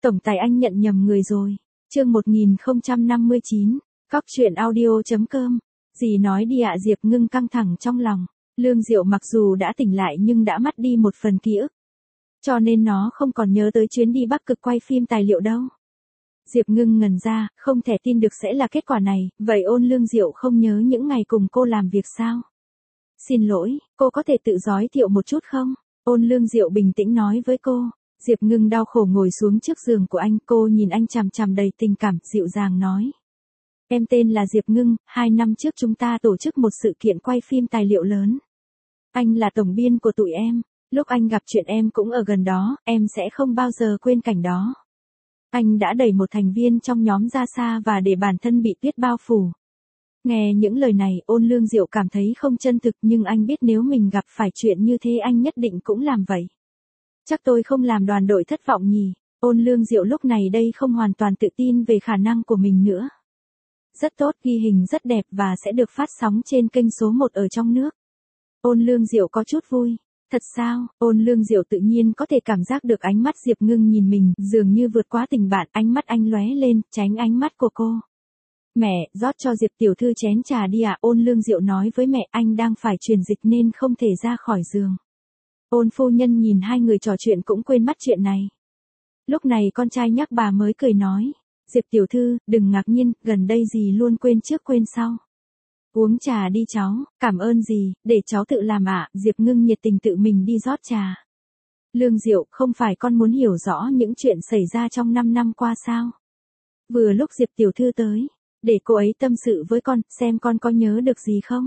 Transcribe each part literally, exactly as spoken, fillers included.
Tổng tài anh nhận nhầm người rồi. Chương một nghìn không trăm năm mươi chín, cóc truyện audio chấm com. Dì nói đi ạ. Diệp Ngưng căng thẳng trong lòng. Lương Diệu mặc dù đã tỉnh lại nhưng đã mất đi một phần ký ức. Cho nên nó không còn nhớ tới chuyến đi Bắc Cực quay phim tài liệu đâu. Diệp Ngưng ngần ra, không thể tin được sẽ là kết quả này, vậy Ôn Lương Diệu không nhớ những ngày cùng cô làm việc sao? Xin lỗi, cô có thể tự giới thiệu một chút không? Ôn Lương Diệu bình tĩnh nói với cô. Diệp Ngưng đau khổ ngồi xuống trước giường của anh, cô nhìn anh chằm chằm đầy tình cảm, dịu dàng nói. Em tên là Diệp Ngưng, hai năm trước chúng ta tổ chức một sự kiện quay phim tài liệu lớn. Anh là tổng biên của tụi em, lúc anh gặp chuyện em cũng ở gần đó, em sẽ không bao giờ quên cảnh đó. Anh đã đẩy một thành viên trong nhóm ra xa và để bản thân bị tuyết bao phủ. Nghe những lời này, Ôn Lương Diệu cảm thấy không chân thực, nhưng anh biết nếu mình gặp phải chuyện như thế anh nhất định cũng làm vậy. Chắc tôi không làm đoàn đội thất vọng nhỉ. Ôn Lương Diệu lúc này đây không hoàn toàn tự tin về khả năng của mình nữa. Rất tốt, ghi hình rất đẹp và sẽ được phát sóng trên kênh số một ở trong nước. Ôn Lương Diệu có chút vui. Thật sao? Ôn Lương Diệu tự nhiên có thể cảm giác được ánh mắt Diệp Ngưng nhìn mình, dường như vượt quá tình bạn, ánh mắt anh lóe lên, tránh ánh mắt của cô. Mẹ, rót cho Diệp tiểu thư chén trà đi ạ. Ôn Lương Diệu nói với mẹ, anh đang phải truyền dịch nên không thể ra khỏi giường. Ôn phu nhân nhìn hai người trò chuyện cũng quên mất chuyện này. Lúc này con trai nhắc bà mới cười nói, Diệp tiểu thư, đừng ngạc nhiên, gần đây dì luôn quên trước quên sau. Uống trà đi cháu, cảm ơn dì, để cháu tự làm ạ. Diệp Ngưng nhiệt tình tự mình đi rót trà. Lương Diệu, không phải con muốn hiểu rõ những chuyện xảy ra trong năm năm qua sao? Vừa lúc Diệp tiểu thư tới, để cô ấy tâm sự với con, xem con có nhớ được gì không?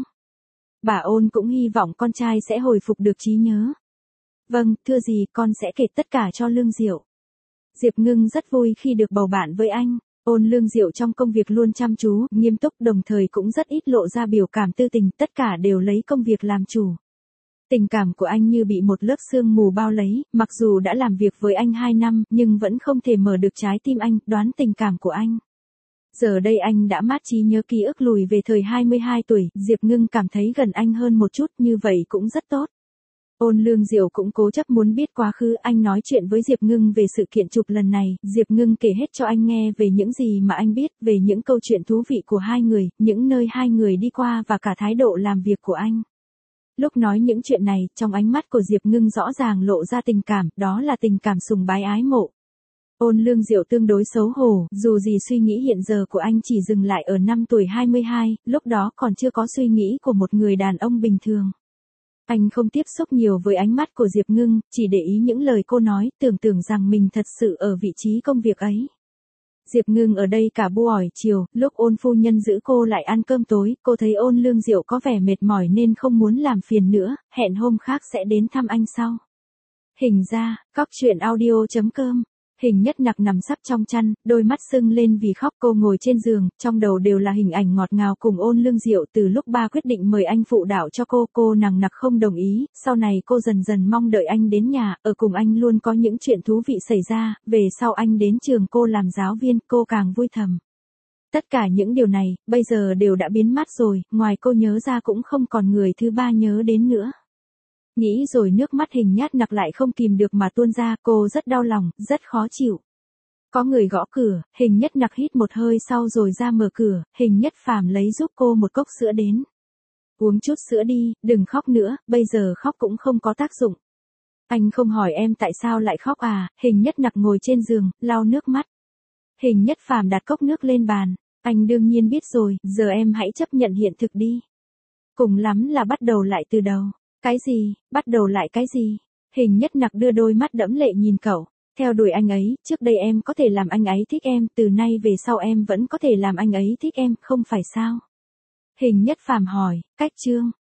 Bà Ôn cũng hy vọng con trai sẽ hồi phục được trí nhớ. Vâng, thưa dì, con sẽ kể tất cả cho Lương Diệu. Diệp Ngưng rất vui khi được bầu bạn với anh. Ôn Lương Diệu trong công việc luôn chăm chú, nghiêm túc, đồng thời cũng rất ít lộ ra biểu cảm tư tình, tất cả đều lấy công việc làm chủ. Tình cảm của anh như bị một lớp sương mù bao lấy, mặc dù đã làm việc với anh hai năm, nhưng vẫn không thể mở được trái tim anh, đoán tình cảm của anh. Giờ đây anh đã mát trí nhớ ký ức lùi về thời hai mươi hai tuổi, Diệp Ngưng cảm thấy gần anh hơn một chút, như vậy cũng rất tốt. Ôn Lương Diệu cũng cố chấp muốn biết quá khứ, anh nói chuyện với Diệp Ngưng về sự kiện chụp lần này, Diệp Ngưng kể hết cho anh nghe về những gì mà anh biết, về những câu chuyện thú vị của hai người, những nơi hai người đi qua và cả thái độ làm việc của anh. Lúc nói những chuyện này, trong ánh mắt của Diệp Ngưng rõ ràng lộ ra tình cảm, đó là tình cảm sùng bái ái mộ. Ôn Lương Diệu tương đối xấu hổ, dù gì suy nghĩ hiện giờ của anh chỉ dừng lại ở năm tuổi hai mươi hai, lúc đó còn chưa có suy nghĩ của một người đàn ông bình thường. Anh không tiếp xúc nhiều với ánh mắt của Diệp Ngưng, chỉ để ý những lời cô nói, tưởng tưởng rằng mình thật sự ở vị trí công việc ấy. Diệp Ngưng ở đây cả buổi chiều, lúc Ôn phu nhân giữ cô lại ăn cơm tối, cô thấy Ôn Lương Diệu có vẻ mệt mỏi nên không muốn làm phiền nữa, hẹn hôm khác sẽ đến thăm anh sau. Hình ra, cóc truyện audio chấm com. Hình Nhất Nặc nằm sấp trong chăn, đôi mắt sưng lên vì khóc, cô ngồi trên giường, trong đầu đều là hình ảnh ngọt ngào cùng Ôn Lương Diệu. Từ lúc ba quyết định mời anh phụ đạo cho cô, cô nằng nặc không đồng ý, sau này cô dần dần mong đợi anh đến nhà, ở cùng anh luôn có những chuyện thú vị xảy ra, về sau anh đến trường cô làm giáo viên, cô càng vui thầm. Tất cả những điều này, bây giờ đều đã biến mất rồi, ngoài cô nhớ ra cũng không còn người thứ ba nhớ đến nữa. Nghĩ rồi nước mắt Hình Nhất Nặc lại không kìm được mà tuôn ra, cô rất đau lòng, rất khó chịu. Có người gõ cửa, Hình Nhất Nặc hít một hơi sau rồi ra mở cửa, Hình Nhất Phàm lấy giúp cô một cốc sữa đến. Uống chút sữa đi, đừng khóc nữa, bây giờ khóc cũng không có tác dụng. Anh không hỏi em tại sao lại khóc à? Hình Nhất Nặc ngồi trên giường, lau nước mắt. Hình Nhất Phàm đặt cốc nước lên bàn, anh đương nhiên biết rồi, giờ em hãy chấp nhận hiện thực đi. Cùng lắm là bắt đầu lại từ đầu. Cái gì, bắt đầu lại cái gì? Hình Nhất Nặc đưa đôi mắt đẫm lệ nhìn cậu. Theo đuổi anh ấy, trước đây em có thể làm anh ấy thích em, từ nay về sau em vẫn có thể làm anh ấy thích em, không phải sao? Hình Nhất Phàm hỏi, cách chương,